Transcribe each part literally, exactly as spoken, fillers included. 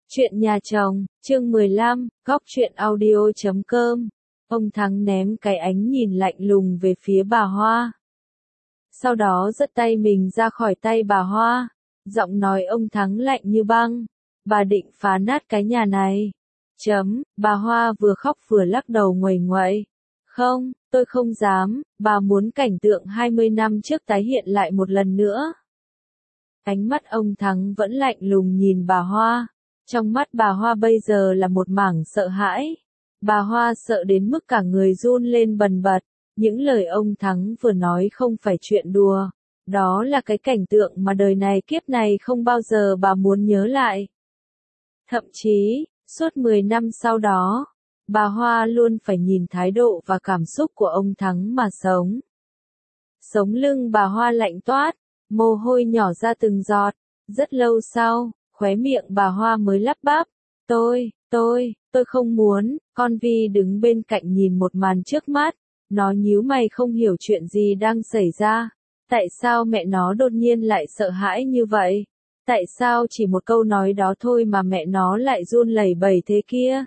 Chuyện nhà chồng, chương mười lăm, góc truyện audio chấm com. Ông Thắng ném cái ánh nhìn lạnh lùng về phía bà Hoa. Sau đó giật tay mình ra khỏi tay bà Hoa. Giọng nói ông Thắng lạnh như băng. Bà định phá nát cái nhà này. Chấm, bà Hoa vừa khóc vừa lắc đầu nguầy nguậy. Không, tôi không dám, bà muốn cảnh tượng hai mươi năm trước tái hiện lại một lần nữa. Ánh mắt ông Thắng vẫn lạnh lùng nhìn bà Hoa. Trong mắt bà Hoa bây giờ là một mảng sợ hãi. Bà Hoa sợ đến mức cả người run lên bần bật. Những lời ông Thắng vừa nói không phải chuyện đùa. Đó là cái cảnh tượng mà đời này kiếp này không bao giờ bà muốn nhớ lại. Thậm chí, suốt mười năm sau đó, bà Hoa luôn phải nhìn thái độ và cảm xúc của ông Thắng mà sống. Sống lưng bà Hoa lạnh toát, mồ hôi nhỏ ra từng giọt. Rất lâu sau, khóe miệng bà Hoa mới lắp bắp. Tôi, tôi, tôi không muốn. Con Vi đứng bên cạnh nhìn một màn trước mắt. Nó nhíu mày không hiểu chuyện gì đang xảy ra. Tại sao mẹ nó đột nhiên lại sợ hãi như vậy? Tại sao chỉ một câu nói đó thôi mà mẹ nó lại run lẩy bẩy thế kia?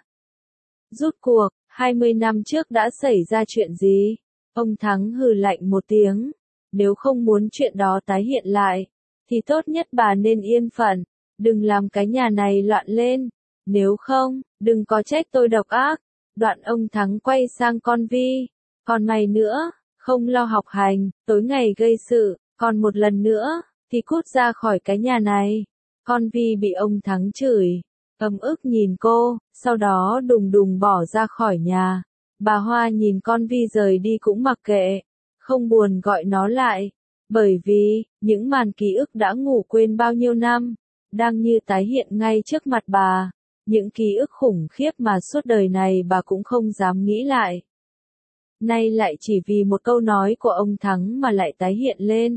Rút cuộc, hai mươi năm trước đã xảy ra chuyện gì? Ông Thắng hừ lạnh một tiếng. Nếu không muốn chuyện đó tái hiện lại, thì tốt nhất bà nên yên phận. Đừng làm cái nhà này loạn lên. Nếu không, đừng có trách tôi độc ác. Đoạn ông Thắng quay sang con Vi. Còn mày nữa, không lo học hành, tối ngày gây sự, còn một lần nữa, thì cút ra khỏi cái nhà này. Con Vi bị ông Thắng chửi, ấm ức nhìn cô, sau đó đùng đùng bỏ ra khỏi nhà. Bà Hoa nhìn con Vi rời đi cũng mặc kệ, không buồn gọi nó lại. Bởi vì, những màn ký ức đã ngủ quên bao nhiêu năm, đang như tái hiện ngay trước mặt bà. Những ký ức khủng khiếp mà suốt đời này bà cũng không dám nghĩ lại. Nay lại chỉ vì một câu nói của ông Thắng mà lại tái hiện lên.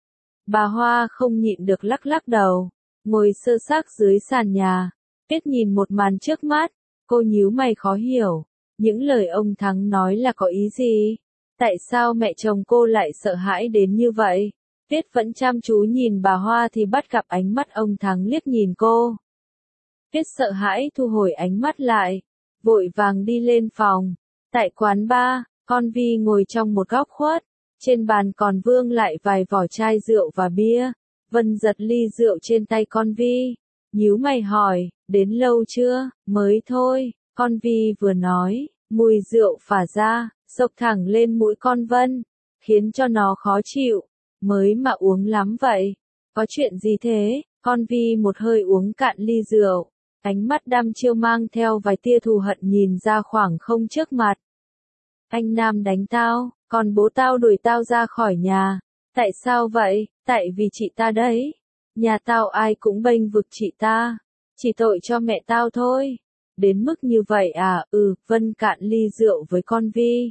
Bà Hoa không nhịn được lắc lắc đầu, ngồi sơ xác dưới sàn nhà, biết nhìn một màn trước mắt, cô nhíu mày khó hiểu. Những lời ông Thắng nói là có ý gì? Tại sao mẹ chồng cô lại sợ hãi đến như vậy? Tuyết vẫn chăm chú nhìn bà Hoa thì bắt gặp ánh mắt ông Thắng liếc nhìn cô. Tuyết sợ hãi thu hồi ánh mắt lại, vội vàng đi lên phòng. Tại quán bar, con Vi ngồi trong một góc khuất, trên bàn còn vương lại vài vỏ chai rượu và bia. Vân giật ly rượu trên tay con Vi, nhíu mày hỏi, đến lâu chưa? Mới thôi, con Vi vừa nói, mùi rượu phả ra, xộc thẳng lên mũi con Vân, khiến cho nó khó chịu. Mới mà uống lắm vậy? Có chuyện gì thế? Con Vi một hơi uống cạn ly rượu, ánh mắt đăm chiêu mang theo vài tia thù hận nhìn ra khoảng không trước mặt. Anh Nam đánh tao, còn bố tao đuổi tao ra khỏi nhà. Tại sao vậy? Tại vì chị ta đấy. Nhà tao ai cũng bênh vực chị ta. Chỉ tội cho mẹ tao thôi. Đến mức như vậy à? Ừ, Vân cạn ly rượu với con Vi.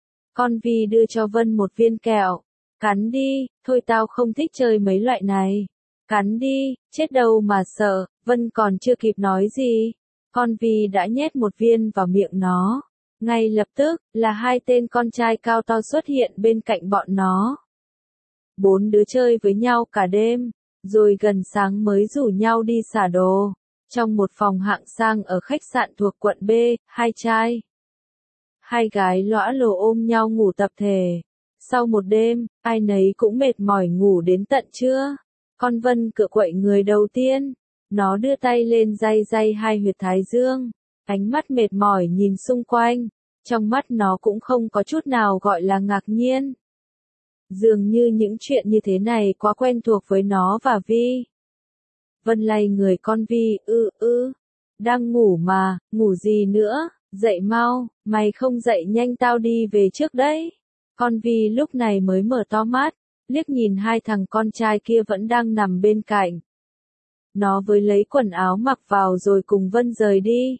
Con Vi đưa cho Vân một viên kẹo. Cắn đi, thôi tao không thích chơi mấy loại này. Cắn đi, chết đâu mà sợ. Vân còn chưa kịp nói gì, con Vi đã nhét một viên vào miệng nó. Ngay lập tức, là hai tên con trai cao to xuất hiện bên cạnh bọn nó. Bốn đứa chơi với nhau cả đêm, rồi gần sáng mới rủ nhau đi xả đồ. Trong một phòng hạng sang ở khách sạn thuộc quận B, hai trai, hai gái lõa lồ ôm nhau ngủ tập thể. Sau một đêm, ai nấy cũng mệt mỏi ngủ đến tận trưa. Con Vân cựa quậy người đầu tiên. Nó đưa tay lên day day hai huyệt thái dương. Ánh mắt mệt mỏi nhìn xung quanh. Trong mắt nó cũng không có chút nào gọi là ngạc nhiên. Dường như những chuyện như thế này quá quen thuộc với nó và Vi. Vân lay người con Vi, ư ư. Đang ngủ mà, ngủ gì nữa, dậy mau, mày không dậy nhanh tao đi về trước đấy. Con Vi lúc này mới mở to mắt, liếc nhìn hai thằng con trai kia vẫn đang nằm bên cạnh. Nó với lấy quần áo mặc vào rồi cùng Vân rời đi.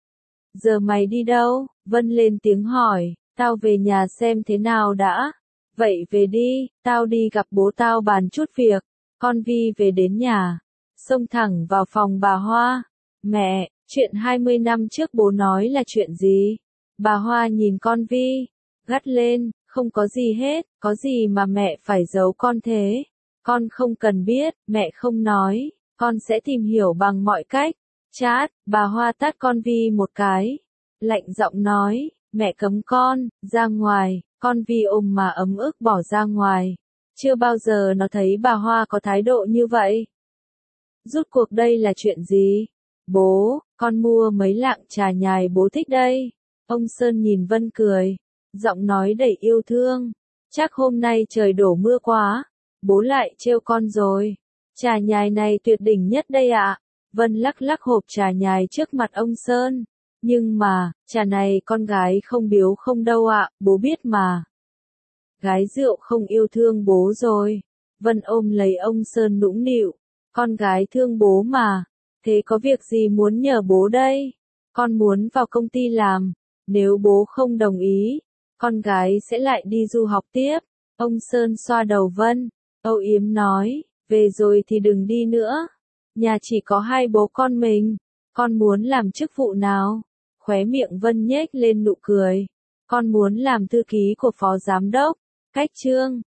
Giờ mày đi đâu? Vân lên tiếng hỏi, tao về nhà xem thế nào đã. Vậy về đi, tao đi gặp bố tao bàn chút việc. Con Vi về đến nhà, xông thẳng vào phòng bà Hoa. Mẹ, chuyện hai mươi năm trước bố nói là chuyện gì? Bà Hoa nhìn con Vi, gắt lên, không có gì hết, có gì mà mẹ phải giấu con thế? Con không cần biết, mẹ không nói. Con sẽ tìm hiểu bằng mọi cách. Chát, bà Hoa tát con Vi một cái. Lạnh giọng nói, mẹ cấm con, ra ngoài, con Vi ôm mà ấm ức bỏ ra ngoài. Chưa bao giờ nó thấy bà Hoa có thái độ như vậy. Rút cuộc đây là chuyện gì? Bố, con mua mấy lạng trà nhài bố thích đây. Ông Sơn nhìn Vân cười, giọng nói đầy yêu thương. Chắc hôm nay trời đổ mưa quá, bố lại trêu con rồi. Trà nhài này tuyệt đỉnh nhất đây ạ. Vân lắc lắc hộp trà nhài trước mặt ông Sơn. Nhưng mà, trà này con gái không biếu không đâu ạ, bố biết mà. Gái rượu không yêu thương bố rồi. Vân ôm lấy ông Sơn nũng nịu. Con gái thương bố mà. Thế có việc gì muốn nhờ bố đây? Con muốn vào công ty làm. Nếu bố không đồng ý, con gái sẽ lại đi du học tiếp. Ông Sơn xoa đầu Vân, âu yếm nói, về rồi thì đừng đi nữa. Nhà chỉ có hai bố con mình. Con muốn làm chức vụ nào? Khóe miệng Vân nhếch lên nụ cười. Con muốn làm thư ký của phó giám đốc. Cách chương